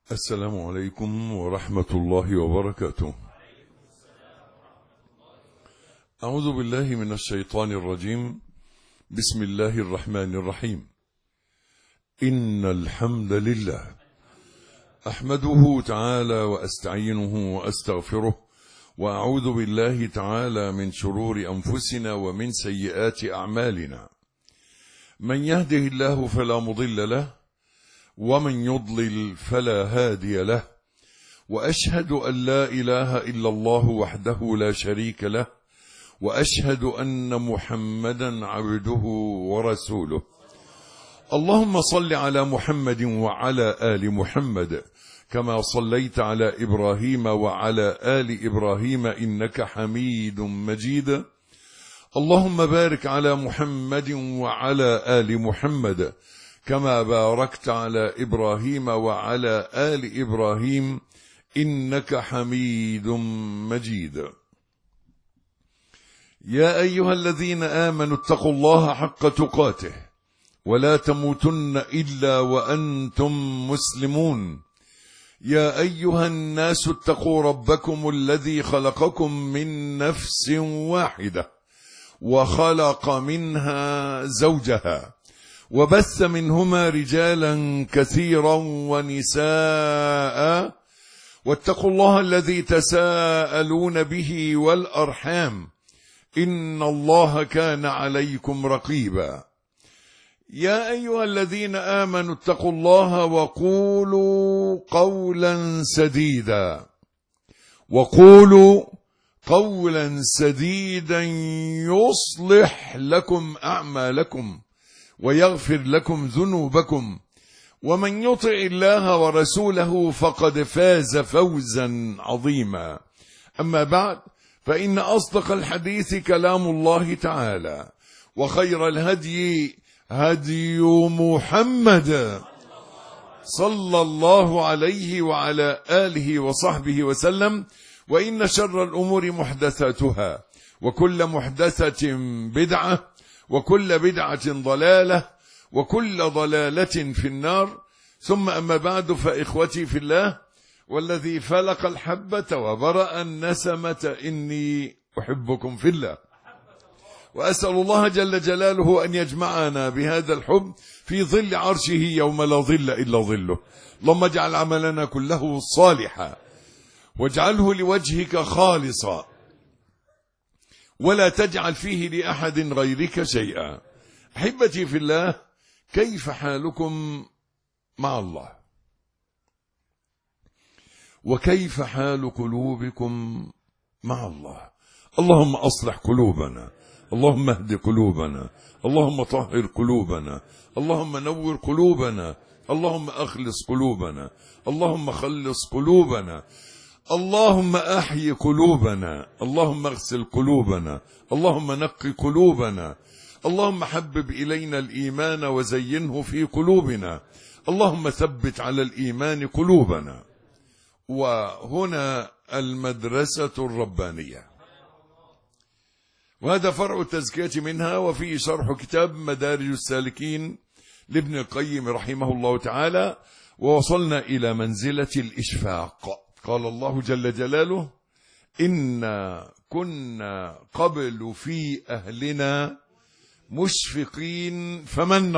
السلام عليكم ورحمة الله وبركاته. أعوذ بالله من الشيطان الرجيم. بسم الله الرحمن الرحيم. إن الحمد لله أحمده تعالى وأستعينه وأستغفره، وأعوذ بالله تعالى من شرور أنفسنا ومن سيئات أعمالنا. من يهده الله فلا مضل له، ومن يضلل فلا هادي له، وأشهد أن لا إله إلا الله وحده لا شريك له، وأشهد أن محمدا عبده ورسوله. اللهم صل على محمد وعلى آل محمد كما صليت على إبراهيم وعلى آل إبراهيم إنك حميد مجيد. اللهم بارك على محمد وعلى آل محمد كما باركت على إبراهيم وعلى آل إبراهيم إنك حميد مجيد. يا أيها الذين آمنوا اتقوا الله حق تقاته ولا تموتن إلا وأنتم مسلمون. يا أيها الناس اتقوا ربكم الذي خلقكم من نفس واحدة وخلق منها زوجها وبث منهما رجالا كثيرا ونساء، واتقوا الله الذي تساءلون به والأرحام إن الله كان عليكم رقيبا. يا أيها الذين آمنوا اتقوا الله وقولوا قولا سديدا يصلح لكم أعمالكم ويغفر لكم ذنوبكم، ومن يطع الله ورسوله فقد فاز فوزا عظيما. أما بعد، فإن أصدق الحديث كلام الله تعالى، وخير الهدي هدي محمد صلى الله عليه وعلى آله وصحبه وسلم، وإن شر الأمور محدثاتها، وكل محدثة بدعة، وكل بدعة ضلالة، وكل ضلالة في النار. ثم أما بعد، فإخوتي في الله، والذي فلق الحبة وبرأ النسمة إني أحبكم في الله، وأسأل الله جل جلاله أن يجمعنا بهذا الحب في ظل عرشه يوم لا ظل إلا ظله. اللهم اجعل عملنا كله صالحا، واجعله لوجهك خالصا، ولا تجعل فيه لأحد غيرك شيئا. أحبتي في الله، كيف حالكم مع الله؟ وكيف حال قلوبكم مع الله؟ اللهم أصلح قلوبنا، اللهم اهد قلوبنا، اللهم طهر قلوبنا، اللهم نور قلوبنا، اللهم أخلص قلوبنا، اللهم خلص قلوبنا، اللهم أحيي قلوبنا، اللهم اغسل قلوبنا، اللهم نقي قلوبنا، اللهم حبب إلينا الإيمان وزينه في قلوبنا، اللهم ثبت على الإيمان قلوبنا. وهنا المدرسة الربانية، وهذا فرع التزكية منها، وفيه شرح كتاب مدارج السالكين لابن القيم رحمه الله تعالى. ووصلنا إلى منزلة الإشفاق. قال الله جل جلاله: إنا كنا قبل في أهلنا مشفقين فمن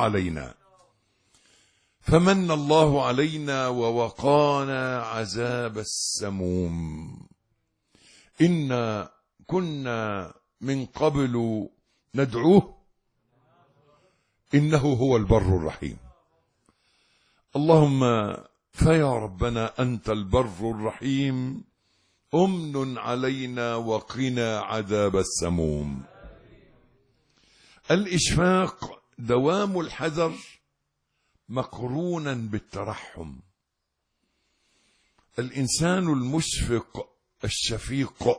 الله علينا ووقانا عذاب السموم. إنا كنا من قبل ندعوه إنه هو البر الرحيم. اللهم فيا ربنا أنت البر الرحيم، أمن علينا وقنا عذاب السموم. الإشفاق دوام الحذر مقرونا بالترحم. الإنسان المشفق الشفيق،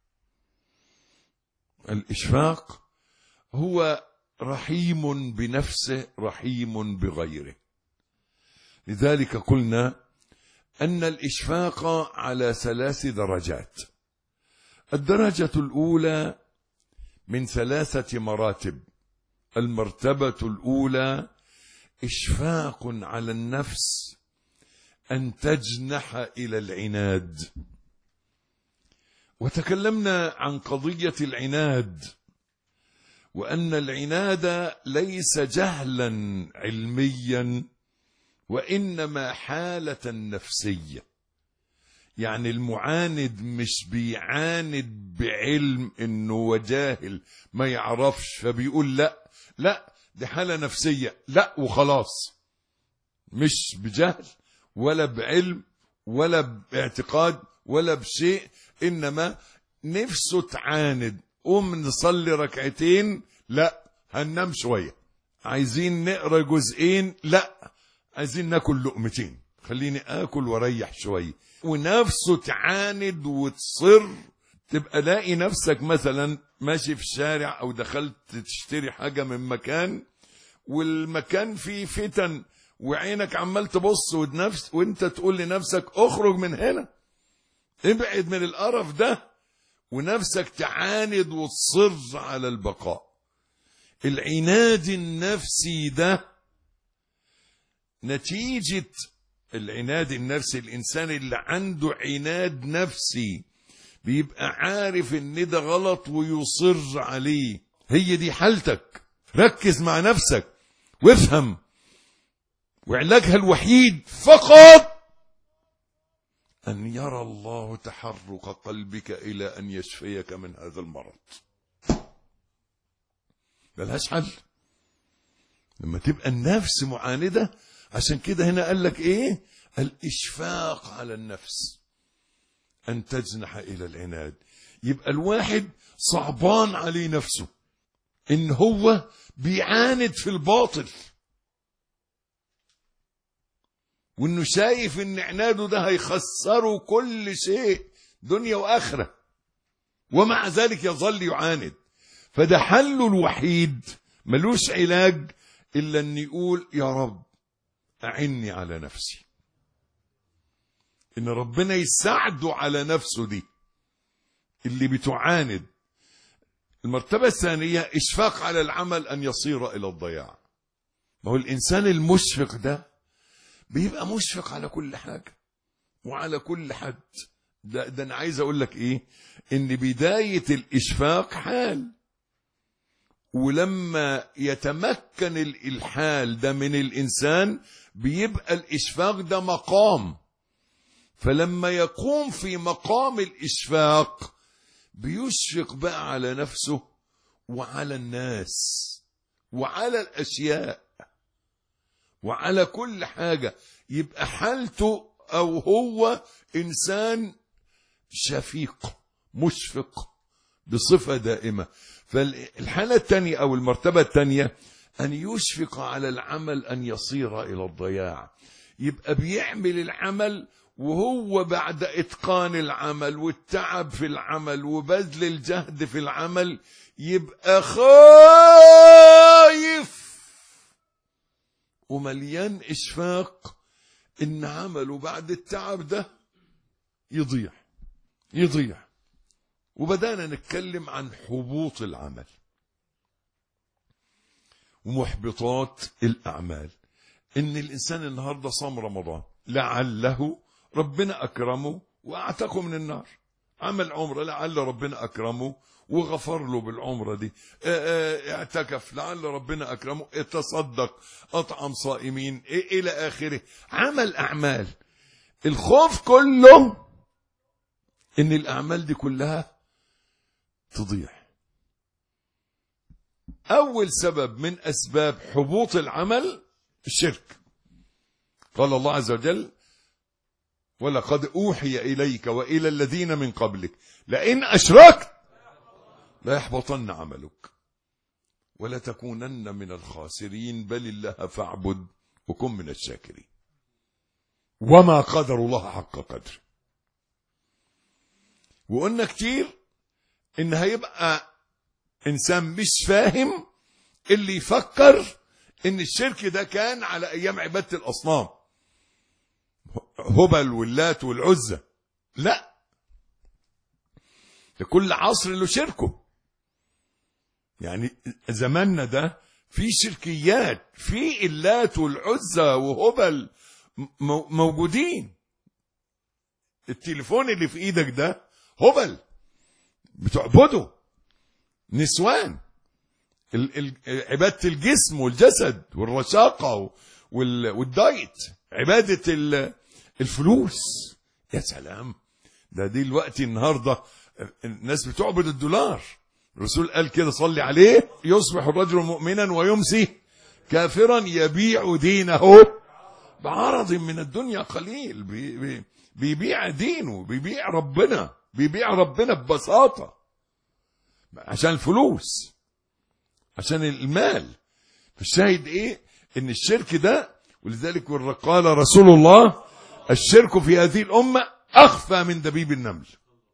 الإشفاق هو رحيم بنفسه رحيم بغيره. لذلك قلنا أن الإشفاق على 3 درجات. الدرجة الأولى من 3 مراتب. المرتبة الأولى إشفاق على النفس أن تجنح إلى العناد. وتكلمنا عن قضية العناد، وأن العناد ليس جهلا علميا، وإنما حالة نفسية. يعني المعاند مش بيعاند بعلم انه وجاهل ما يعرفش فبيقول لا، لا دي حالة نفسية، لا وخلاص، مش بجهل ولا بعلم ولا باعتقاد ولا بشيء، انما نفسه تعاند. قوم نصلي ركعتين، لا هننام شوية. عايزين نقرأ جزئين، لا عايزين ناكل لقمتين، خليني اكل واريح شوية. ونفسه تعاند وتصر. تبقى لاقي نفسك مثلا ماشي في الشارع او دخلت تشتري حاجة من مكان، والمكان فيه فتن، وعينك عمال تبص وانت تقول لنفسك اخرج من هنا، ابعد من القرف ده، ونفسك تعاند وتصر على البقاء. العناد النفسي ده نتيجة العناد النفسي. الإنسان اللي عنده عناد نفسي بيبقى عارف ان ده غلط ويصر عليه. هي دي حالتك، ركز مع نفسك وافهم. وعلاجها الوحيد فقط أن يرى الله تحرك قلبك إلى أن يشفيك من هذا المرض. ملهاش حل لما تبقى النفس معاندة. عشان كده هنا قال لك ايه؟ الإشفاق على النفس، أن تجنح إلى العناد. يبقى الواحد صعبان عليه نفسه إن هو بيعاند في الباطل، وإنه شايف إن عناده ده هيخسره كل شيء دنيا وآخرة، ومع ذلك يظل يعاند. فده حله الوحيد، ملوش علاج إلا أن يقول يا رب أعني على نفسي، إن ربنا يساعده على نفسه دي اللي بتعاند. المرتبة الثانية إشفاق على العمل أن يصير إلى الضياع. ما هو الإنسان المشفق ده بيبقى مشفق على كل حاجة وعلى كل حد. ده أنا عايز أقول لك إيه؟ إن بداية الإشفاق حال، ولما يتمكن الحال ده من الإنسان بيبقى الإشفاق ده مقام. فلما يقوم في مقام الإشفاق بيشفق بقى على نفسه وعلى الناس وعلى الأشياء وعلى كل حاجة. يبقى حالته أو هو إنسان شفيق مشفق بصفة دائمة. فالحالة الثانية أو المرتبة الثانية أن يشفق على العمل أن يصير إلى الضياع. يبقى بيعمل العمل وهو بعد إتقان العمل والتعب في العمل وبذل الجهد في العمل يبقى خايف ومليان إشفاق إن عمله بعد التعب ده يضيع. وبدأنا نتكلم عن حبوط العمل ومحبطات الأعمال. إن الإنسان النهاردة صام رمضان لعله ربنا أكرمه وأعتقه من النار، عمل عمرة لعل ربنا أكرمه وغفر له بالعمرة دي، اعتكف لعل ربنا أكرمه، اتصدق، أطعم صائمين، إلى آخره، عمل أعمال. الخوف كله إن الأعمال دي كلها تضيع. أول سبب من أسباب حبوط العمل الشرك. قال الله عز وجل ولقد أوحي إليك وإلى الذين من قبلك لئن أشركت ليحبطن عملك ولتكونن من الخاسرين بل الله فاعبد وكن من الشاكرين. وما قدر الله حق قدره. وقلنا كتير إن هيبقى إنسان مش فاهم اللي يفكر إن الشرك ده كان على أيام عبادة الأصنام، هبل واللات والعزة. لا، لكل عصر له شركه. يعني زماننا ده في شركيات، في اللات والعزة وهبل موجودين. التليفون اللي في ايدك ده هبل بتعبده، نسوان، عبادة الجسم والجسد والرشاقة والدايت، عبادة الفلوس. يا سلام، ده دي الوقت النهاردة الناس بتعبد الدولار. الرسول قال كده صلي عليه: يصبح الرجل مؤمنا ويمسي كافرا يبيع دينه بعرض من الدنيا قليل. بيبيع دينه، بيبيع ربنا ببساطة عشان الفلوس، عشان المال. فالشاهد ايه؟ ان الشرك ده، ولذلك قال رسول الله: الشرك في هذه الأمة أخفى من دبيب النمل.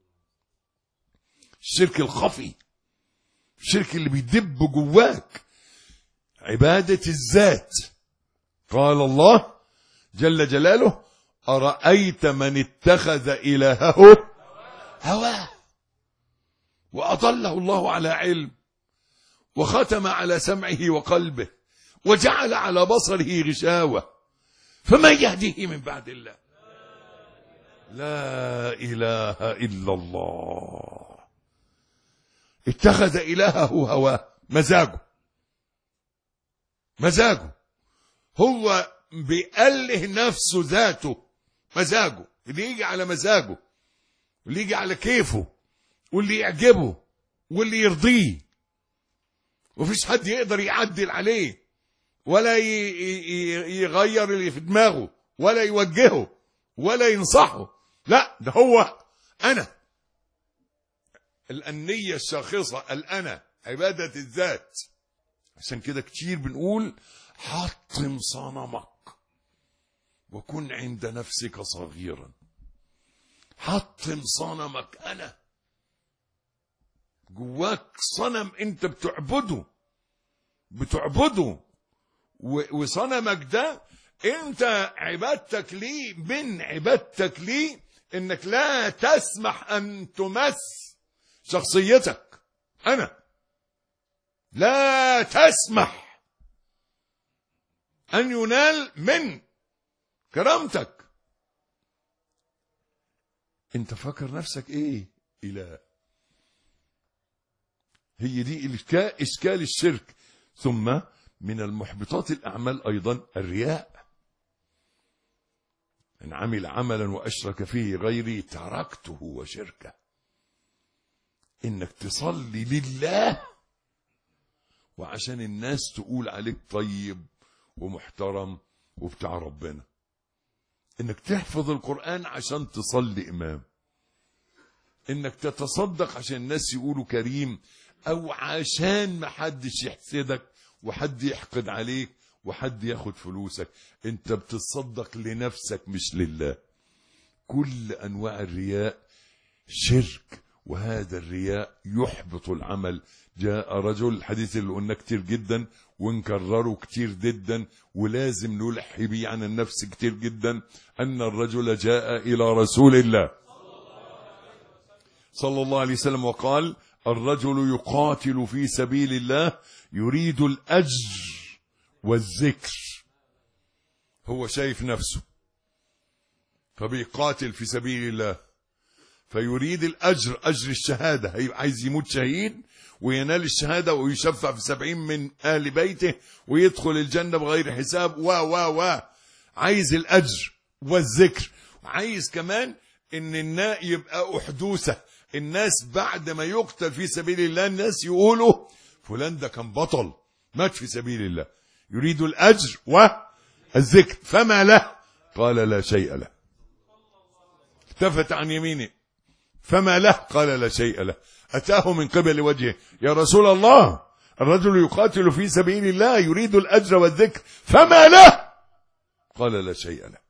الشرك الخفي، الشرك اللي بيدب جواك، عبادة الذات. قال الله جل جلاله: أرأيت من اتخذ إلهه هواه وأضله الله على علم وختم على سمعه وقلبه وجعل على بصره غشاوة فمن يهديه من بعد الله. لا إله إلا الله. اتخذ إلهه هواه، مزاجه هو بيأله نفسه، ذاته، مزاجه اللي يجي على مزاجه واللي يجي على كيفه واللي يعجبه واللي يرضيه، ومفيش حد يقدر يعدل عليه ولا يغير اللي في دماغه ولا يوجهه ولا ينصحه. لا، ده هو أنا، الأنية الشاخصة، الأنا، عبادة الذات. عشان كده كتير بنقول: حطم صنمك وكن عند نفسك صغيرا. حطم صنمك. أنا جواك صنم انت بتعبده، وصنمك ده انت عبادتك ليه، من عبادتك ليه انك لا تسمح ان تمس شخصيتك. أنا لا تسمح أن ينال من كرامتك. انت فاكر نفسك ايه؟ إله. هي دي إشكال الشرك. ثم من المحبطات الأعمال أيضا الرياء. إن عمل عملا وأشرك فيه غيري تركته وشركه. إنك تصلي لله وعشان الناس تقول عليك طيب ومحترم وبتاع ربنا. إنك تحفظ القرآن عشان تصلي إمام. إنك تتصدق عشان الناس يقولوا كريم، أو عشان ما حدش يحسدك وحد يحقد عليك وحد ياخد فلوسك. انت بتصدق لنفسك مش لله. كل أنواع الرياء شرك، وهذا الرياء يحبط العمل. جاء رجل، الحديث اللي قلنا كتير جدا ونكرره كتير جدا ولازم نلحي بيه عن النفس كتير جدا، أن الرجل جاء إلى رسول الله صلى الله عليه وسلم وقال: الرجل يقاتل في سبيل الله يريد الأجر والذكر. هو شايف نفسه فبيقاتل في سبيل الله فيريد الأجر، أجر الشهادة، عايز يموت شهيد وينال الشهادة ويشفع في 70 من أهل بيته ويدخل الجنة بغير حساب عايز الأجر والذكر. عايز كمان إن الناء يبقى أحدوثة، الناس بعد ما يقتل في سبيل الله الناس يقولوا فلان ده كان بطل مات في سبيل الله. يريد الأجر والذكر. فما له؟ قال: لا شيء له. التفت عن يمينه: فما له؟ قال: لا شيء له. أتاه من قبل وجهه: يا رسول الله، الرجل يقاتل في سبيل الله يريد الأجر والذكر، فما له؟ قال: لا شيء له.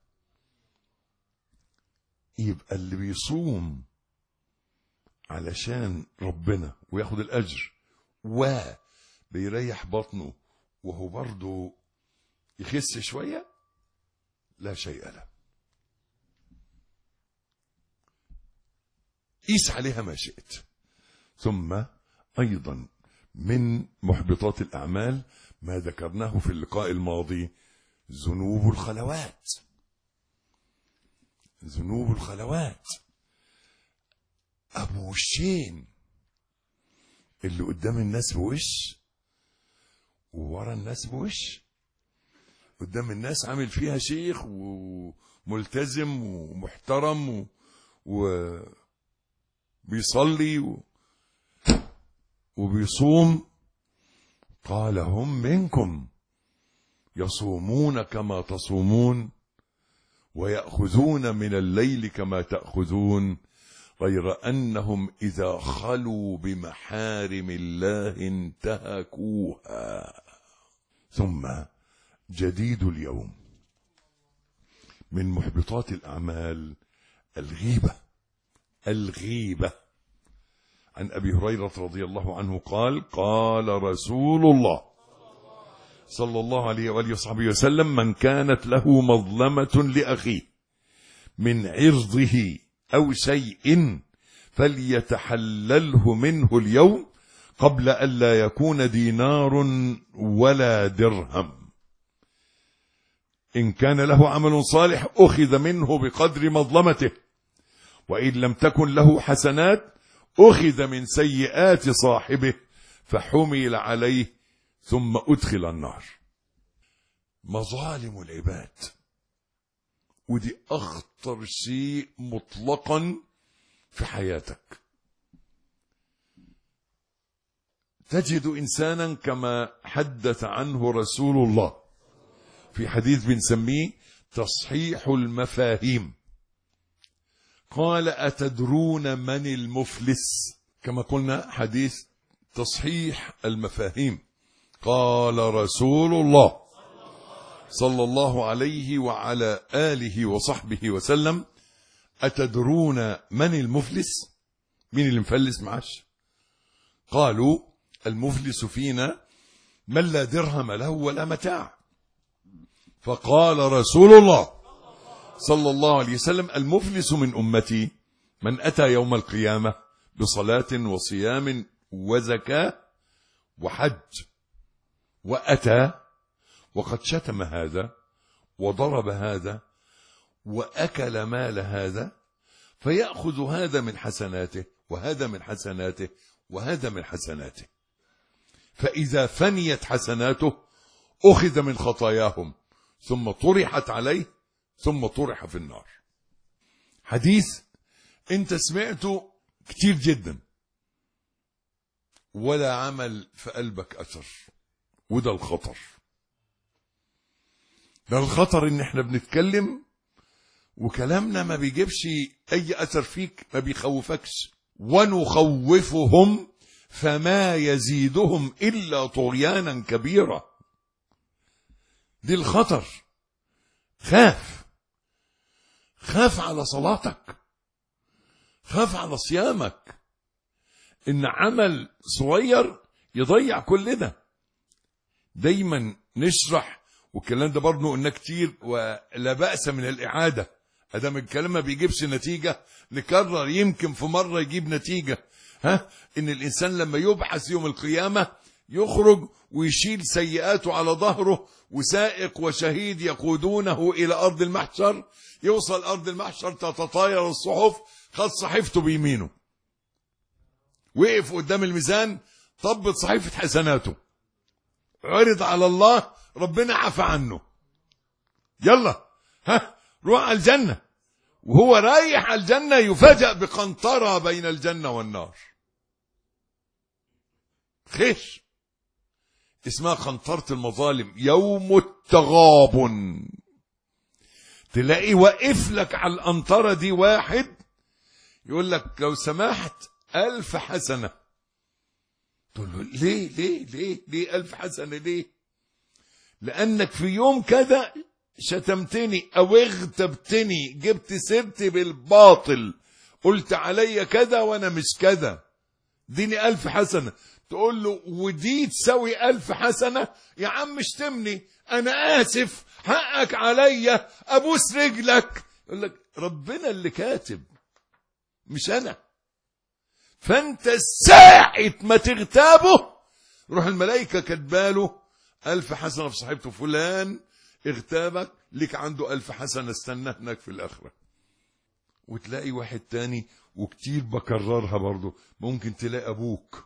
يبقى اللي بيصوم علشان ربنا وياخد الأجر وبيريح بطنه وهو برضه يخس شوية، لا شيء له. قيس عليها ما شئت. ثم أيضا من محبطات الأعمال ما ذكرناه في اللقاء الماضي: ذنوب الخلوات. ذنوب الخلوات ابو وشين، اللي قدام الناس بوش وورا الناس بوش. قدام الناس عامل فيها شيخ وملتزم ومحترم وبيصلي وبيصوم. قال هم منكم يصومون كما تصومون ويأخذون من الليل كما تأخذون، غير أنهم إذا خلوا بمحارم الله انتهكوها. ثم جديد اليوم من محبطات الأعمال الغيبة. عن أبي هريرة رضي الله عنه قال: قال رسول الله صلى الله عليه وآله وصحبه وسلم: من كانت له مظلمة لأخيه من عرضه أو شيء فليتحلله منه اليوم قبل أن لا يكون دينار ولا درهم. إن كان له عمل صالح أخذ منه بقدر مظلمته، وإن لم تكن له حسنات أخذ من سيئات صاحبه فحمل عليه ثم أدخل النار. مظالم العباد، ودي أخطر شيء مطلقا في حياتك. تجد إنسانا كما حدث عنه رسول الله في حديث بنسميه تصحيح المفاهيم. قال: أتدرون من المفلس؟ كما قلنا حديث تصحيح المفاهيم. قال رسول الله صلى الله عليه وعلى آله وصحبه وسلم: أتدرون من المفلس؟ مين اللي مفلس معاش؟ قالوا: المفلس فينا من لا درهم له ولا متاع. فقال رسول الله صلى الله عليه وسلم: المفلس من أمتي من أتى يوم القيامة بصلاة وصيام وزكاة وحج، وأتى وقد شتم هذا وضرب هذا وأكل مال هذا، فيأخذ هذا من حسناته وهذا من حسناته وهذا من حسناته، فإذا فنيت حسناته أخذ من خطاياهم ثم طرحت عليه ثم طرح في النار. حديث انت سمعته كتير جدا ولا عمل في قلبك أثر، وده الخطر. ده الخطر ان احنا بنتكلم وكلامنا ما بيجيبش اي اثر فيك، ما بيخوفكش. ونخوفهم فما يزيدهم الا طغيانا كبيرا. دي الخطر. خاف على صلاتك، خاف على صيامك، ان عمل صغير يضيع كل ده. دايما نشرح، والكلام ده برضه قلنا كتير ولا بأس من الإعادة، ادام الكلام ما بيجيبش نتيجة نكرر، يمكن في مرة يجيب نتيجة. ان الانسان لما يبحث يوم القيامة يخرج ويشيل سيئاته على ظهره، وسائق وشهيد يقودونه الى ارض المحشر. يوصل ارض المحشر تتطاير الصحف، خد صحيفته بيمينه، وقف قدام الميزان، طبت صحيفة حسناته، عرض على الله، ربنا عفى عنه، يلا روح على الجنة. وهو رايح على الجنة يفاجأ بقنطرة بين الجنة والنار، خش اسمها قنطرة المظالم، يوم التغابن. تلاقي واقف لك على القنطرة دي واحد يقول لك لو سمحت 1000 حسنة. تقول له ليه 1000 حسنة ليه؟ لأنك في يوم كذا شتمتني أو اغتبتني، جبت سيرتي بالباطل، قلت علي كذا وأنا مش كذا، ديني 1000 حسنة. تقول له ودي تسوي 1000 حسنة؟ يا عم اشتمني، أنا آسف، حقك عليا، أبوس رجلك. يقول لك ربنا اللي كاتب مش أنا. فأنت ساعة ما تغتابه روح الملائكة كاتباله 1000 حسنة في صحيفته، فلان اغتابك لك عنده 1000 حسنة استنى هناك في الآخرة. وتلاقي واحد تاني، وكتير بكررها برضو، ممكن تلاقي ابوك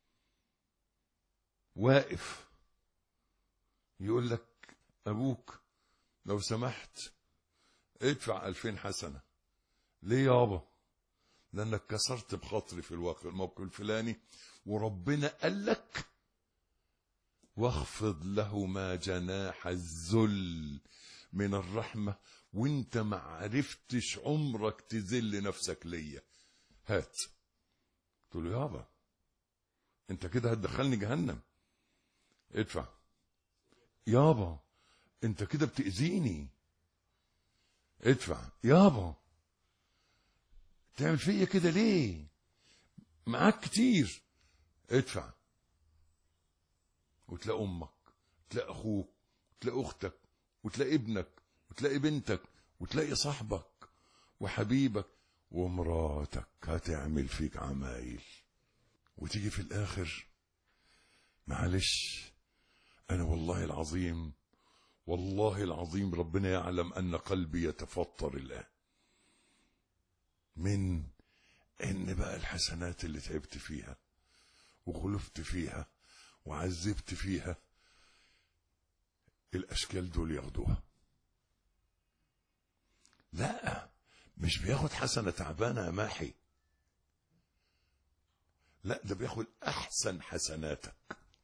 واقف يقول لك ابوك لو سمحت ادفع 2000 حسنة. ليه يابا؟ لانك كسرت بخاطري في الموقف الفلاني، وربنا قال لك واخفض له جناح الذل من الرحمة، وانت ما عرفتش عمرك تذل نفسك ليا، هات. قلت له يابا انت كده هتدخلني جهنم، ادفع. يابا انت كده بتأذيني، ادفع. يابا تعمل فيا كده ليه؟ معاك كتير، ادفع. وتلاقي امك، وتلاقي اخوك، وتلاقي اختك، وتلاقي ابنك، وتلاقي بنتك، وتلاقي صاحبك وحبيبك ومراتك هتعمل فيك عمايل، وتيجي في الاخر معلش انا والله العظيم، والله العظيم ربنا يعلم ان قلبي يتفطر الان من ان بقى الحسنات اللي تعبت فيها وخلفت فيها وعذبت فيها الاشكال دول ياخدوها. لا مش بياخد حسنة تعبانة يا ماحي، لا ده بياخد احسن حسناتك،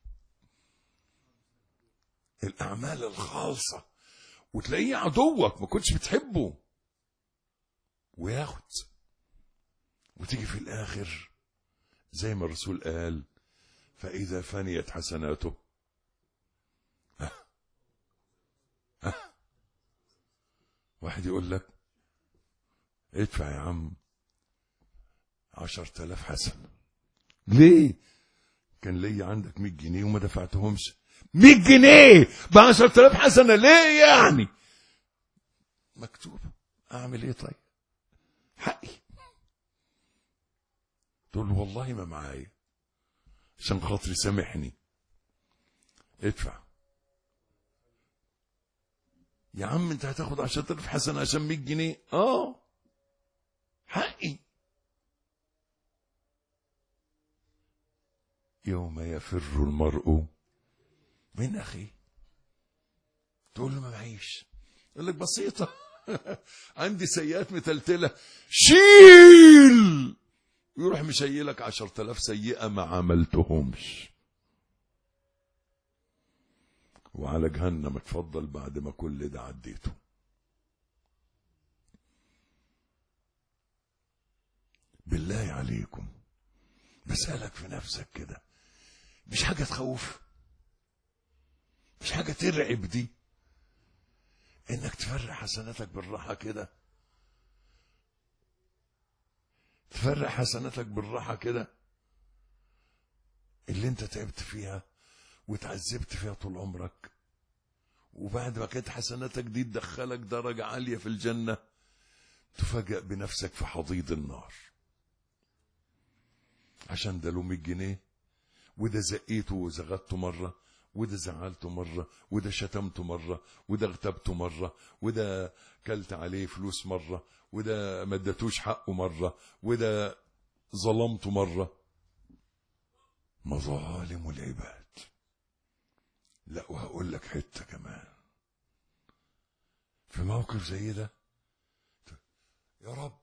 الاعمال الخالصة، وتلاقيه عدوك ما كنتش بتحبه وياخد. وتيجي في الاخر زي ما الرسول قال فاذا فنيت حسناته واحد يقول لك ادفع يا عم 10,000 حسنة. ليه؟ كان لي عندك 100 جنيه وما دفعتهمش. 100 جنيه ب10,000 حسنة ليه يعني؟ مكتوب، اعمل ايه طيب؟ حقي. تقول له والله ما معايا، عشان خاطري سامحني، ادفع. يا عم انت هتاخد 10,000 حسنة عشان 100 جنيه؟ حقي. يوم يفر المرء من أخيه. تقول له ما معيش، يقول لك بسيطة عندي سيئات متلتلة، شيل. يروح مشيلك 10,000 سيئة ما عملتهمش، وعلى جهنم اتفضل بعد ما كل ده عديته. بالله عليكم بسألك في نفسك كده، مش حاجة تخوف؟ مش حاجة ترعب دي انك تفرق حسناتك بالراحة كده؟ تفرق حسناتك بالراحة كده اللي انت تعبت فيها وتعذبت فيها طول عمرك، وبعد ما كانت حسناتك دي تدخلك درجة عالية في الجنة، تفاجأ بنفسك في حضيض النار عشان ده له 100 جنيه، وده زقيته وزغدته مرة، وده زعلته مرة، وده شتمته مرة، وده اغتبته مرة، وده كلت عليه فلوس مرة، وده ما ادتوش حقه مرة، وده ظلمته مرة. مظالم العباد. لا وهقول لك حتة كمان، في موقف زي ده يا رب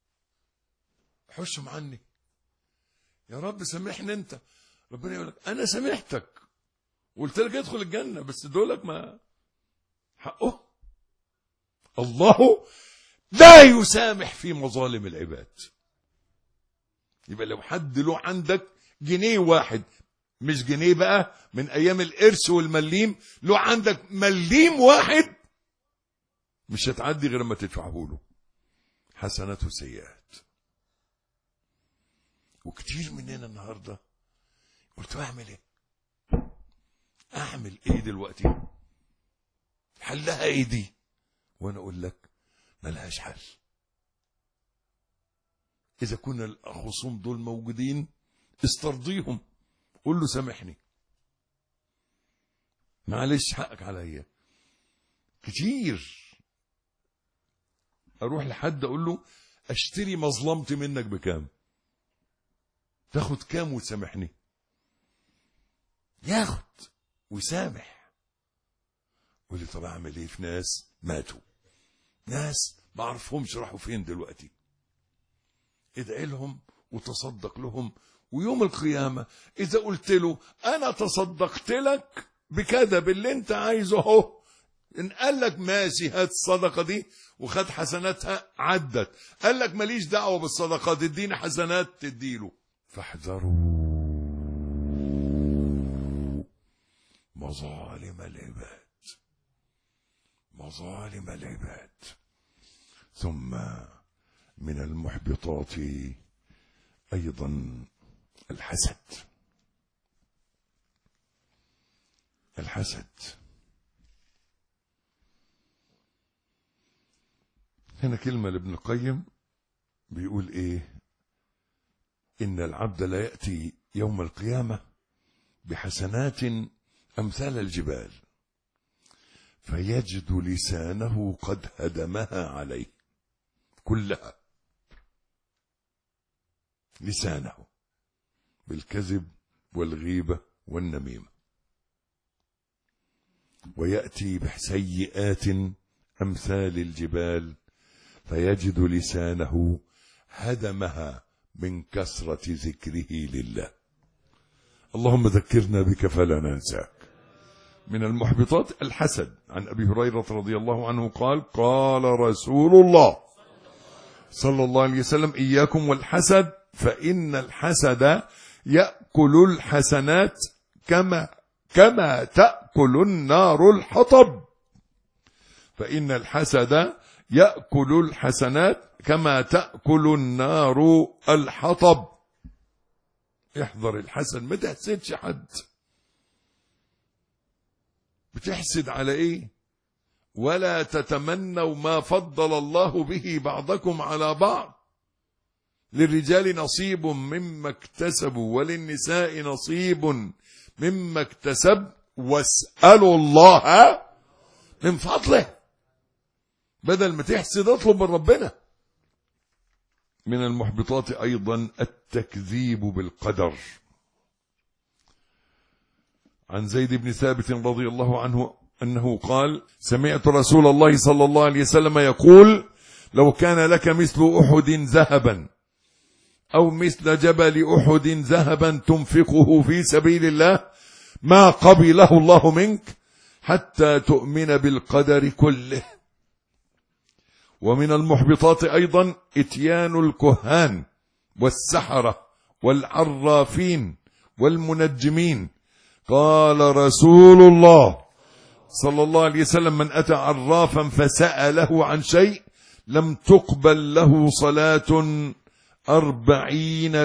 حشم عني، يا رب سامحني انت. ربنا يقول لك انا سامحتك وقلت لك ادخل الجنة، بس دولك ما حقه. الله لا يسامح في مظالم العباد. يبقى لو حد له عندك جنيه واحد، مش جنيه بقى من ايام القرش والمليم، له عندك مليم واحد، مش هتعدي غير ما تدفعه له، حسنات وسيئات. وكتير مننا النهارده قلت اعمل ايه؟ اعمل ايه دلوقتي؟ حلها ايه دي؟ وانا اقول لك ملهاش حل. اذا كنا الخصوم دول موجودين استرضيهم، قول له سامحني، معلش حقك عليا. كتير اروح لحد اقول له اشتري مظلمتي منك بكام؟ تاخد كام وتسامحني؟ ياخد ويسامح. قولي طب اعمل ايه في ناس ماتوا، ناس ما اعرفهمش راحوا فين دلوقتي؟ ادعي لهم وتصدق لهم، ويوم القيامة اذا قلت له انا تصدقت لك بكذا باللي انت عايزه اهو، ان قال لك ماشي هات الصدقة دي وخد حسناتها عدت، قال لك ماليش دعوة بالصدقات اديني حسنات تديله. فاحذروا مظالم العباد، مظالم العباد. ثم من المحبطات أيضا الحسد. الحسد هنا كلمة لابن القيم بيقول ايه؟ إن العبد لا يأتي يوم القيامة بحسنات أمثال الجبال فيجد لسانه قد هدمها عليه كلها، لسانه بالكذب والغيبة والنميمة، ويأتي بسيئات أمثال الجبال فيجد لسانه هدمها من كثرة ذكره لله. اللهم ذكرنا بك فلا ننساك. من المحبطات الحسد. عن أبي هريرة رضي الله عنه قال قال رسول الله صلى الله عليه وسلم إياكم والحسد فإن الحسد يأكل الحسنات كما تأكل النار الحطب. فإن الحسد يأكل الحسنات كما تأكل النار الحطب. احذر الحسد، ما تحسدش حد. بتحسد على ايه؟ ولا تتمنوا ما فضل الله به بعضكم على بعض، للرجال نصيب مما اكتسبوا وللنساء نصيب مما اكتسب واسألوا الله من فضله. بدل ما تحسد اطلب من ربنا. من المحبطات أيضا التكذيب بالقدر. عن زيد بن ثابت رضي الله عنه أنه قال سمعت رسول الله صلى الله عليه وسلم يقول لو كان لك مثل أحد ذهبا أو مثل جبل أحد ذهبا تنفقه في سبيل الله ما قبله الله منك حتى تؤمن بالقدر كله. ومن المحبطات أيضا إتيان الكهان والسحرة والعرافين والمنجمين. قال رسول الله صلى الله عليه وسلم من أتى عرافا فسأله عن شيء لم تقبل له صلاة 40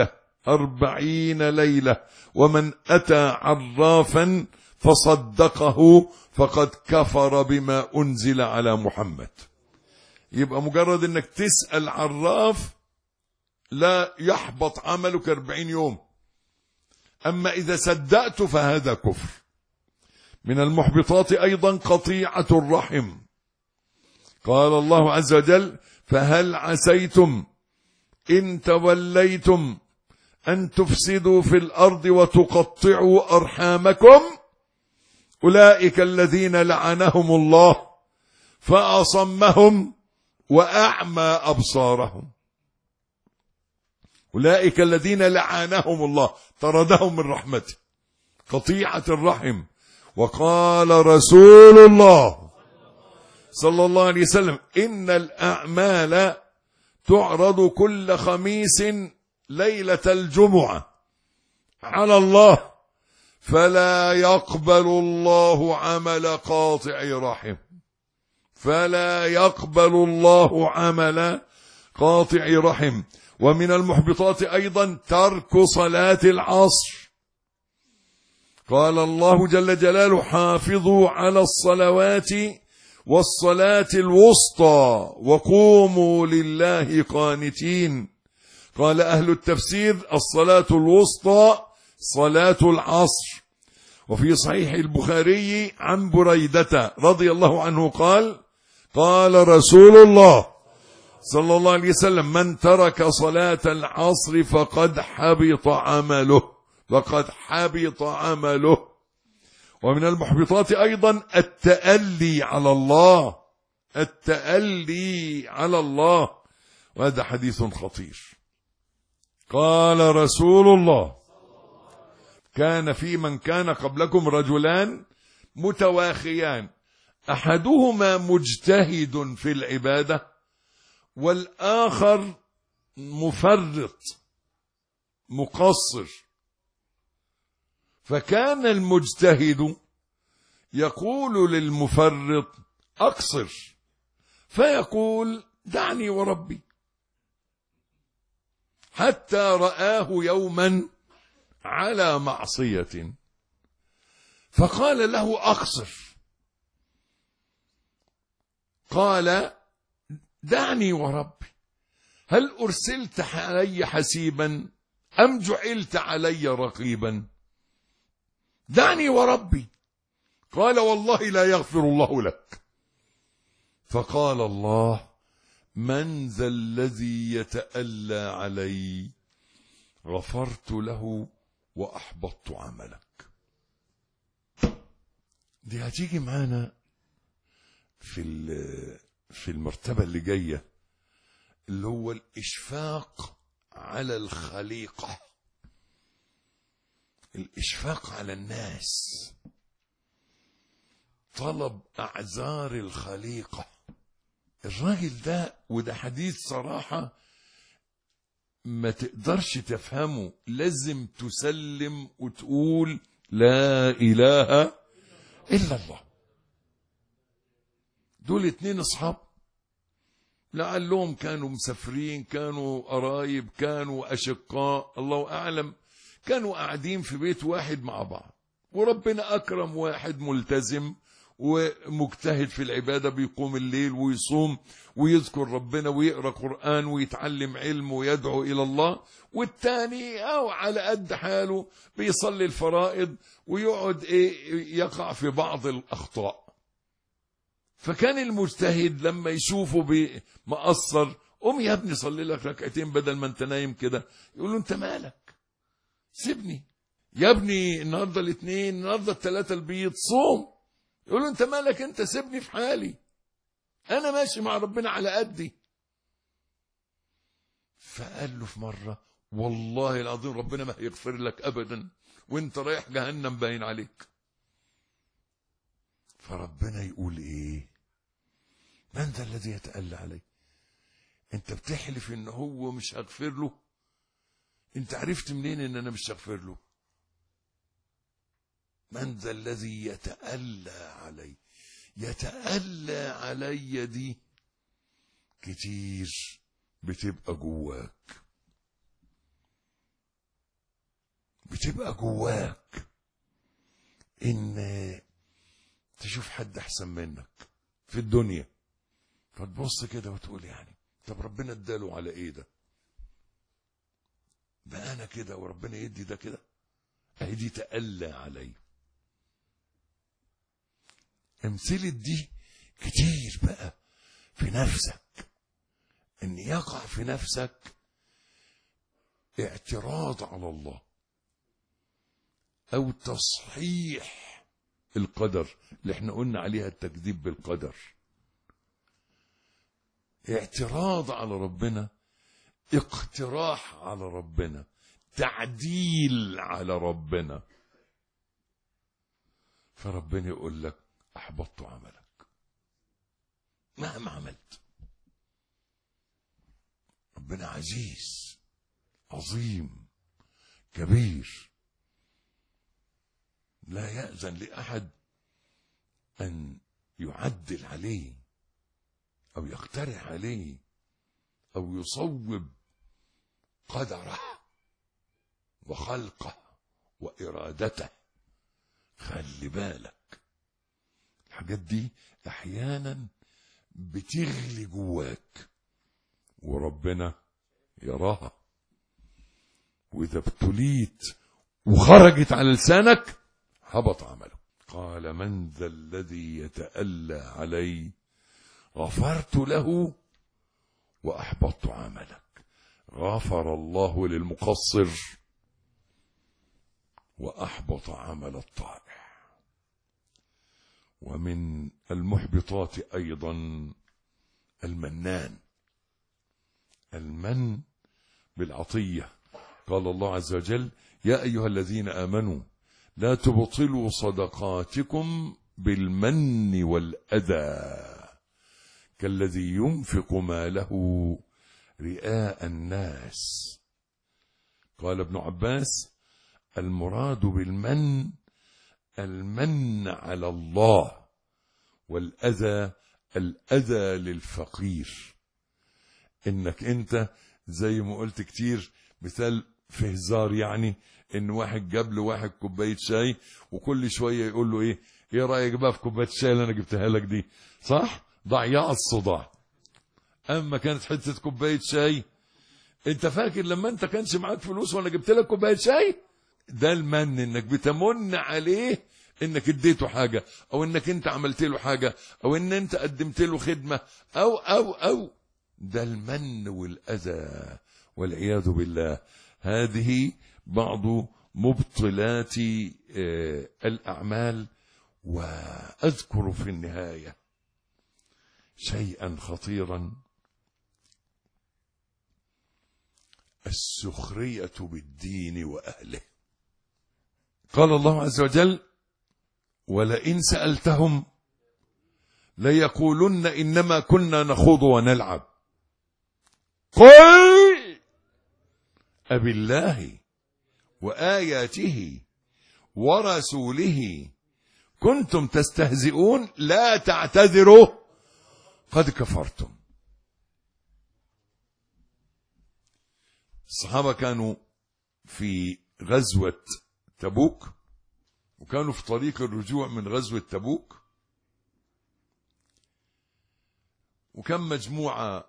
ليلة ومن أتى عرافا فصدقه فقد كفر بما أنزل على محمد. يبقى مجرد انك تسأل عراف لا يحبط عملك 40 يوم، اما اذا صدقت فهذا كفر. من المحبطات ايضا قطيعة الرحم. قال الله عز وجل فهل عسيتم ان توليتم ان تفسدوا في الارض وتقطعوا ارحامكم اولئك الذين لعنهم الله فاصمهم وأعمى أبصارهم. أولئك الذين لعنهم الله طردهم من رحمته. قطيعة الرحم. وقال رسول الله صلى الله عليه وسلم إن الأعمال تعرض كل خميس ليلة الجمعة على الله فلا يقبل الله عمل قاطع رحم. فلا يقبل الله عمل قاطع رحم. ومن المحبطات أيضا ترك صلاة العصر. قال الله جل جلاله حافظوا على الصلوات والصلاة الوسطى وقوموا لله قانتين. قال أهل التفسير الصلاة الوسطى صلاة العصر. وفي صحيح البخاري عن بريدة رضي الله عنه قال قال رسول الله صلى الله عليه وسلم: من ترك صلاة العصر فقد حبط عمله، فقد حبط عمله. ومن المحبطات أيضا التألي على الله، التألي على الله، وهذا حديث خطير. قال رسول الله: كان في من كان قبلكم رجلان متواخيان، أحدهما مجتهد في العبادة والآخر مفرط مقصر. فكان المجتهد يقول للمفرط: أقصر، فيقول: دعني وربي. حتى رآه يوما على معصية فقال له: أقصر. قال: دعني وربي، هل أرسلت علي حسيبا أم جعلت علي رقيبا؟ دعني وربي. قال: والله لا يغفر الله لك. فقال الله: من ذا الذي يتألى علي؟ غفرت له وأحبطت عملك. دي هتيجي معانا في المرتبة اللي جاية، اللي هو الإشفاق على الخليقة، الإشفاق على الناس، طلب أعذار الخليقة. الراجل ده، وده حديث صراحة ما تقدرش تفهمه، لازم تسلم وتقول لا إله إلا الله. دول 2 أصحاب، لعلهم كانوا مسافرين، كانوا قرايب، كانوا أشقاء، الله أعلم، كانوا قاعدين في بيت واحد مع بعض، وربنا أكرم واحد ملتزم ومجتهد في العبادة، بيقوم الليل ويصوم ويذكر ربنا ويقرأ قرآن ويتعلم علم ويدعو إلى الله، والتاني أو على قد حاله بيصلي الفرائض ويقعد يقع في بعض الأخطاء. فكان المجتهد لما يشوفه مقصر: قوم يا ابني صلي لك ركعتين بدل ما انت نايم كده. يقول له: انت مالك؟ سيبني يا ابني، النهارده الاثنين، النهارده الثلاثه البيض، صوم. يقول له: انت مالك؟ انت سيبني في حالي، انا ماشي مع ربنا على قدي. فقال له في مره: والله العظيم ربنا ما هيغفر لك ابدا، وانت رايح جهنم باين عليك. فربنا يقول ايه؟ من ذا الذي يتألى علي؟ انت بتحلف ان هو مش هغفر له؟ انت عرفت منين ان انا مش هغفر له؟ من ذا الذي يتألى علي؟ يتألى علي دي كتير بتبقى جواك، بتبقى جواك ان تشوف حد احسن منك في الدنيا، فتبص كده وتقول يعني طب ربنا اداله على ايه ده انا كده وربنا يدي ده كده؟ اهي دي تألى علي. امثلة دي كتير بقى في نفسك، ان يقع في نفسك اعتراض على الله او تصحيح القدر اللي احنا قلنا عليها التكذيب بالقدر، اعتراض على ربنا، اقتراح على ربنا، تعديل على ربنا. فربنا يقول لك: احبطت عملك مهما عملت. ربنا عزيز عظيم كبير، لا يأذن لأحد أن يعدل عليه أو يقترح عليه أو يصوب قدره وخلقه وإرادته. خلي بالك، الحاجات دي أحيانا بتغلي جواك وربنا يراها، وإذا ابتليت وخرجت على لسانك هبط عمله. قال: من ذا الذي يتألى علي؟ غفرت له وأحبطت عملك. غفر الله للمقصر وأحبط عمل الطائع. ومن المحبطات أيضا المنان، المن بالعطية. قال الله عز وجل: يا أيها الذين آمنوا لا تبطلوا صدقاتكم بالمن والأذى كالذي ينفق ماله رئاء الناس. قال ابن عباس: المراد بالمن المن على الله، والأذى الأذى للفقير. إنك أنت زي ما قلت كتير، مثال في هزار، يعني إن واحد جاب له واحد كوباية شاي وكل شوية يقول له إيه رأيك بقى في كوباية الشاي اللي أنا جبتها لك دي؟ صح؟ ضياع الصداع. أما كانت حتة كوباية شاي، أنت فاكر لما أنت كانش معاك فلوس وأنا جبت لك كوباية شاي؟ ده المن، إنك بتمن عليه إنك اديته حاجة، أو إنك أنت عملت له حاجة، أو إن أنت قدمت له خدمة، أو ده المن والأذى والعياذ بالله. هذه بعض مبطلات الأعمال. وأذكر في النهاية شيئا خطيرا: السخرية بالدين وأهله. قال الله عز وجل: ولئن سألتهم ليقولن إنما كنا نخوض ونلعب قل أبالله وآياته ورسوله كنتم تستهزئون لا تعتذروا قد كفرتم. الصحابة كانوا في غزوة تبوك، وكانوا في طريق الرجوع من غزوة تبوك، وكان مجموعة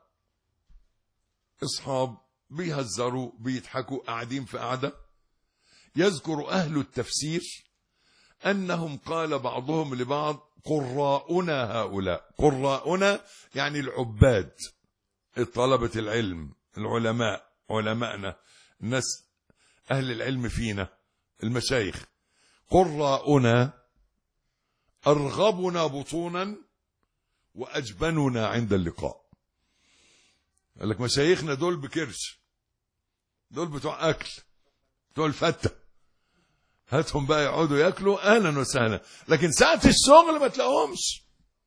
أصحاب بيهزروا بيضحكوا قاعدين في قعدة. يذكر أهل التفسير أنهم قال بعضهم لبعض: قراؤنا هؤلاء. قراؤنا يعني العباد، طلبة العلم، العلماء، علماءنا، الناس أهل العلم فينا، المشايخ. قراؤنا أرغبنا بطونا وأجبننا عند اللقاء. قال لك مشايخنا دول بكرش، دول بتوع أكل، بتوع الفتة، هاتهم بقى يقعدوا ياكلوا أهلا وسهلا، لكن ساعة الشغل ما تلاقوهمش.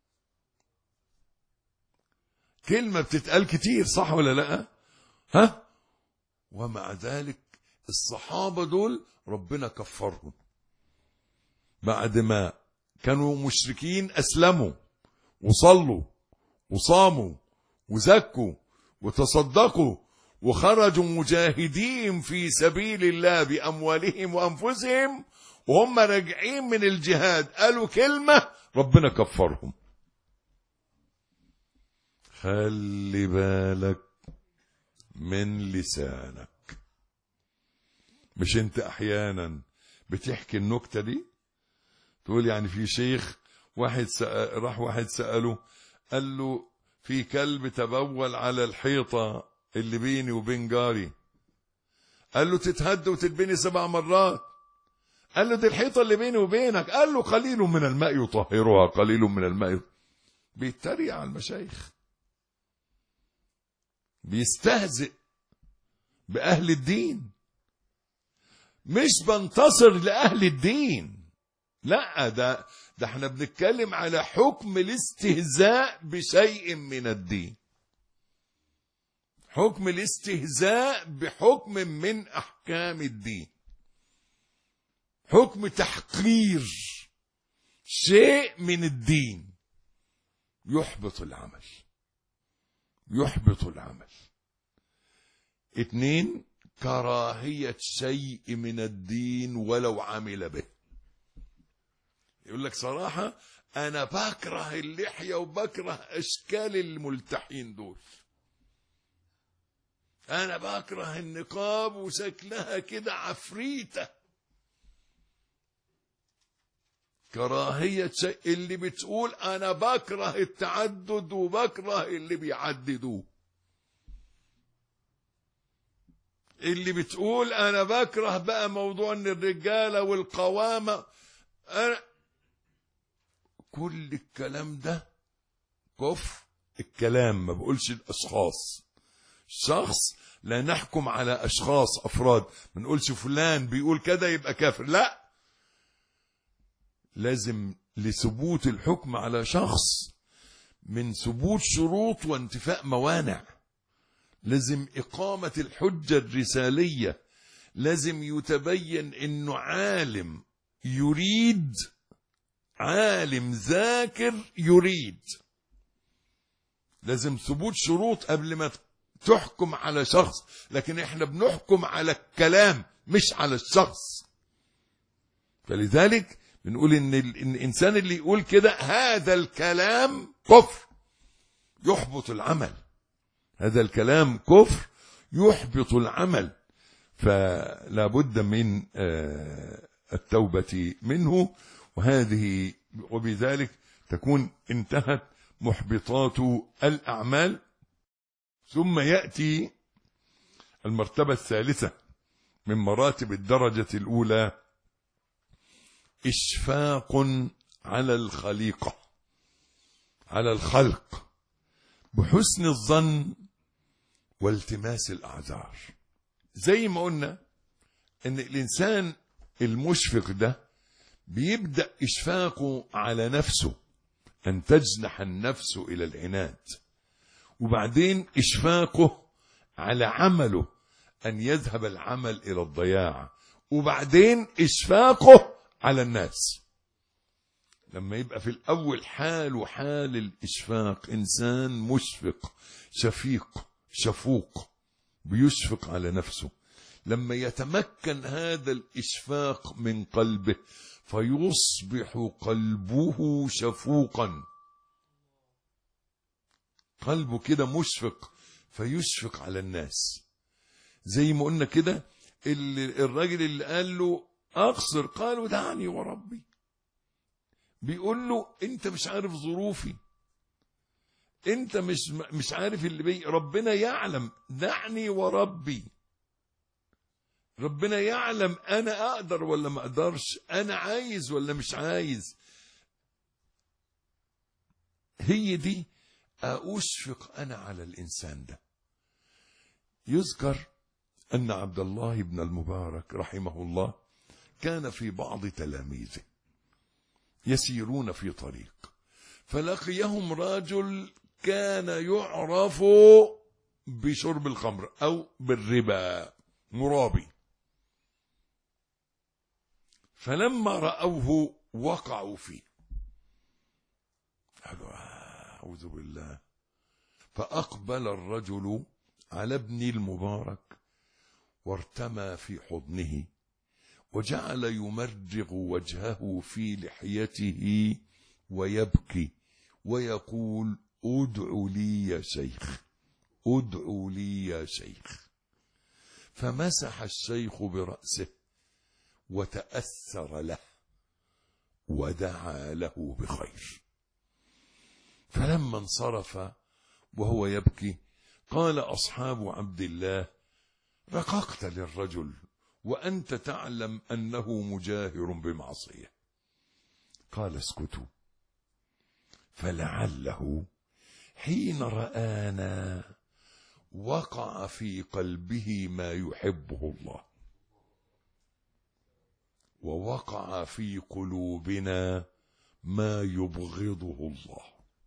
كلمة بتتقال كتير، صح ولا لا؟ ها؟ ومع ذلك الصحابة دول ربنا كفرهم بعد ما كانوا مشركين، أسلموا وصلوا وصاموا وزكوا وتصدقوا وخرجوا مجاهدين في سبيل الله بأموالهم وأنفسهم، وهم راجعين من الجهاد قالوا كلمة ربنا كفرهم. خلي بالك من لسانك. مش انت احيانا بتحكي النكتة دي تقول يعني في شيخ راح واحد سأله، قال له في كلب تبول على الحيطة اللي بيني وبين جاري. قال له تتهد وتتبني 7 مرات. قال له دي الحيطة اللي بيني وبينك. قال له قليل من الماء يطهرها، قليل من الماء. بيتريق على المشايخ، بيستهزئ بأهل الدين. مش بنتصر لأهل الدين، لا، ده احنا بنتكلم على حكم الاستهزاء بشيء من الدين، حكم الاستهزاء بحكم من أحكام الدين، حكم تحقير شيء من الدين يحبط العمل، يحبط العمل. 2، كراهية شيء من الدين ولو عمل به. يقول لك صراحة أنا بكره اللحية وبكره أشكال الملتحين دول، أنا بكره النقاب وشكلها كده عفريتة. كراهية شيء، اللي بتقول أنا بكره التعدد وبكره اللي بيعددوه. اللي بتقول انا بكره بقى موضوع ان الرجالة والقوامة، كل الكلام ده كفر. الكلام، ما بقولش الاشخاص. شخص لا نحكم على اشخاص افراد، ما نقولش فلان بيقول كده يبقى كافر، لا. لازم لثبوت الحكم على شخص من ثبوت شروط وانتفاء موانع. لازم إقامة الحجة الرسالية، لازم يتبين إنه عالم يريد، عالم ذاكر يريد. لازم ثبوت شروط قبل ما تحكم على شخص. لكن احنا بنحكم على الكلام مش على الشخص. فلذلك بنقول إن الإنسان اللي يقول كده هذا الكلام كفر يحبط العمل. هذا الكلام كفر يحبط العمل، فلا بد من التوبة منه. وبذلك تكون انتهت محبطات الأعمال. ثم يأتي المرتبة الثالثة من مراتب الدرجة الأولى، إشفاق على الخليقة، على الخلق، بحسن الظن والتماس الأعذار. زي ما قلنا ان الانسان المشفق ده بيبدأ إشفاقه على نفسه، أن تجنح النفس إلى العناد، وبعدين إشفاقه على عمله، أن يذهب العمل إلى الضياع، وبعدين إشفاقه على الناس. لما يبقى في الأول حال الإشفاق، إنسان مشفق شفيق شفوق بيشفق على نفسه، لما يتمكن هذا الإشفاق من قلبه فيصبح قلبه شفوقا، قلبه كده مشفق فيشفق على الناس. زي ما قلنا كده الراجل اللي قال له أقصر، قالوا دعني وربي، بيقول له انت مش عارف ظروفي، انت مش عارف اللي ربنا يعلم، دعني وربي، ربنا يعلم انا اقدر ولا ما اقدرش، انا عايز ولا مش عايز. هي دي أشفق انا على الانسان ده. يذكر ان عبد الله بن المبارك رحمه الله كان في بعض تلاميذه يسيرون في طريق، فلقيهم رجل كان يعرف بشرب الخمر أو بالربا، مرابي. فلما رأوه وقعوا فيه، قالوا أعوذ بالله. فأقبل الرجل على ابن المبارك وارتمى في حضنه وجعل يمرغ وجهه في لحيته ويبكي ويقول ادعوا لي يا شيخ، ادعوا لي يا شيخ. فمسح الشيخ برأسه وتأثر له ودعا له بخير. فلما انصرف وهو يبكي قال أصحاب عبد الله رققت للرجل وأنت تعلم أنه مجاهر بمعصية. قال اسكتوا، فلعله حين رآنا وقع في قلبه ما يحبه الله، ووقع في قلوبنا ما يبغضه الله،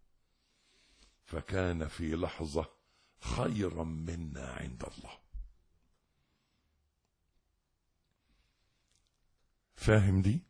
فكان في لحظة خيرا منا عند الله. فاهم دي؟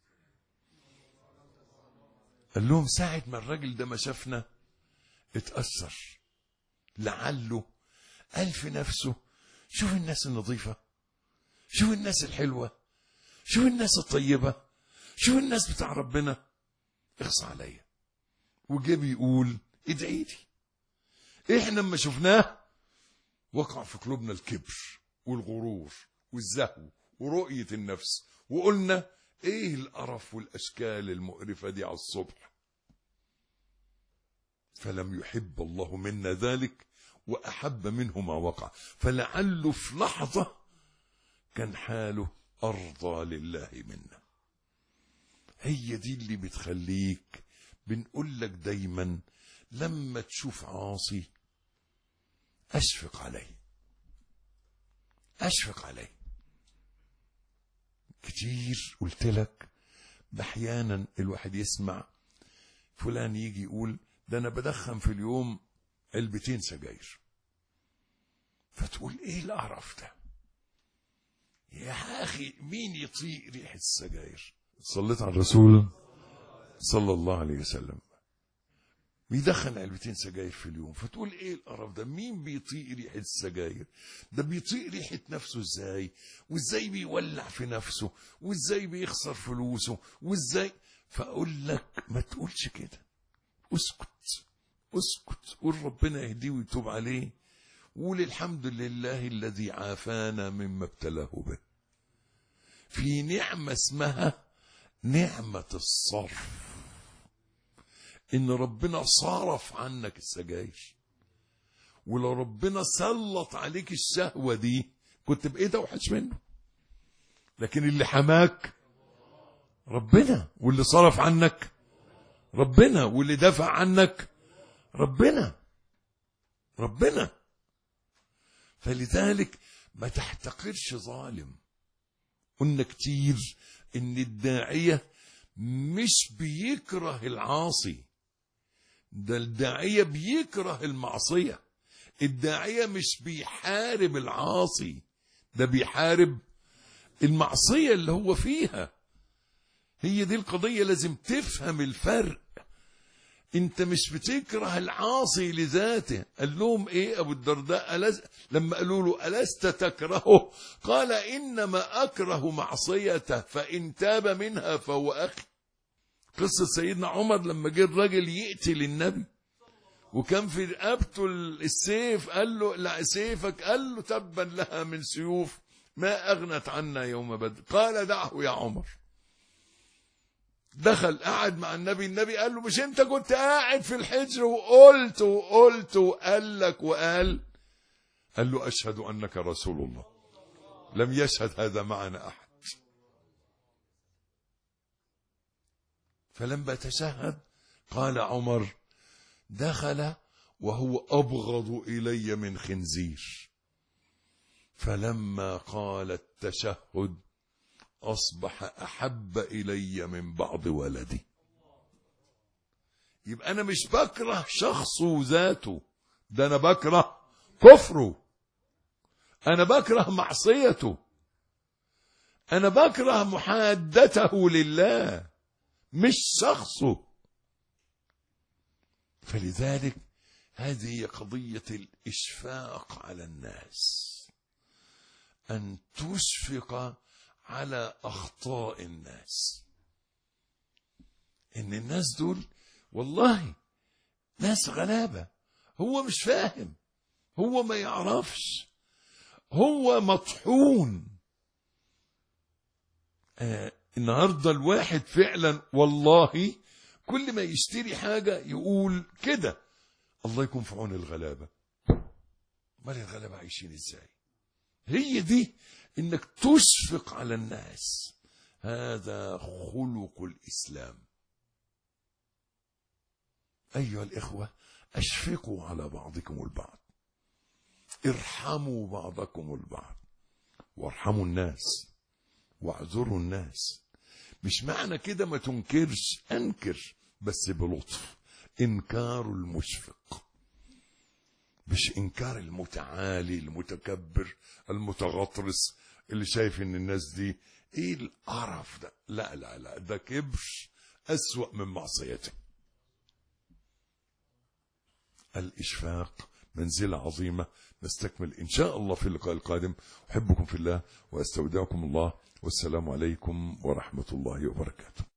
قال لهم ساعة ما الراجل ده ما شافنا اتأثر، لعله قال في نفسه شوف الناس النظيفة، شوف الناس الحلوة، شوف الناس الطيبة، شوف الناس بتاع ربنا، اخص عليا. وجاب يقول ادعي لي. احنا لما شفناه وقع في قلوبنا الكبر والغرور والزهو ورؤية النفس، وقلنا ايه القرف والاشكال المقرفة دي على الصبح. فلم يحب الله منا ذلك وأحب منه ما وقع، فلعله في لحظة كان حاله أرضى لله منا. هي دي اللي بتخليك بنقول لك دايما لما تشوف عاصي أشفق عليه، أشفق عليه. كتير قلت لك أحيانا الواحد يسمع فلان يجي يقول ده أنا بدخن في اليوم 2 سجاير، فتقول إيه القرف ده يا أخي؟ مين يطيق ريحة السجاير؟ صليت على الرسول صلى الله عليه وسلم، بيدخن 2 سجاير في اليوم، فتقول ايه القرف ده؟ مين بيطيق ريحة السجاير؟ ده بيطيق ريحة نفسه ازاي؟ وازاي بيولع في نفسه؟ وازاي بيخسر فلوسه؟ وازاي؟ فاقول لك ما تقولش كده، اسكت اسكت، قول ربنا يهديه ويتوب عليه، قول الحمد لله الذي عافانا مما ابتلاه به. في نعمة اسمها نعمة الصرف، ان ربنا صرف عنك السجاير. ولو ربنا سلط عليك الشهوة دي كنت بقيت اوحش منه، لكن اللي حماك ربنا، واللي صرف عنك ربنا، واللي دفع عنك ربنا. فلذلك ما تحتقرش ظالم. قلنا كتير ان الداعية مش بيكره العاصي، ده الداعية بيكره المعصية. الداعية مش بيحارب العاصي، ده بيحارب المعصية اللي هو فيها. هي دي القضية، لازم تفهم الفرق. انت مش بتكره العاصي لذاته. قال لهم ايه ابو الدرداء لما قالوا له ألست تكرهه؟ قال انما اكره معصيته فان تاب منها فهو اخي. قصة سيدنا عمر لما جه الراجل يقتل النبي وكان في رقبته السيف، قال له لا سيفك، قال له تبا لها من سيوف ما اغنت عنا يوم بدر. قال دعه يا عمر. دخل قعد مع النبي قال له مش انت كنت قاعد في الحجر وقلت وقال لك وقال له اشهد انك رسول الله. لم يشهد هذا معنا احد. فلما تشهد قال عمر دخل وهو أبغض إلي من خنزير، فلما قال التشهد أصبح أحب إلي من بعض ولدي. يبقى أنا مش بكره شخصه ذاته، ده أنا بكره كفره، أنا بكره معصيته، أنا بكره محادته لله مش شخصه. فلذلك هذه هي قضية الإشفاق على الناس، أن تشفق على أخطاء الناس. إن الناس دول والله ناس غلابة، هو مش فاهم، هو ما يعرفش، هو مطحون. النهاردة الواحد فعلا والله كل ما يشتري حاجة يقول كده الله يكون في عون الغلابة. مال الغلابة عايشين ازاي؟ هي دي انك تشفق على الناس، هذا خلق الإسلام. أيها الإخوة أشفقوا على بعضكم البعض، ارحموا بعضكم البعض، وارحموا الناس واعذروا الناس. مش معنى كده ما تنكرش، انكر بس بلطف. انكار المشفق، مش انكار المتعالي المتكبر المتغطرس اللي شايف ان الناس دي ايه القرف ده. لا لا لا، ده كبر اسوأ من معصيته. الإشفاق منزلة عظيمة. نستكمل إن شاء الله في اللقاء القادم. أحبكم في الله وأستودعكم الله، والسلام عليكم ورحمة الله وبركاته.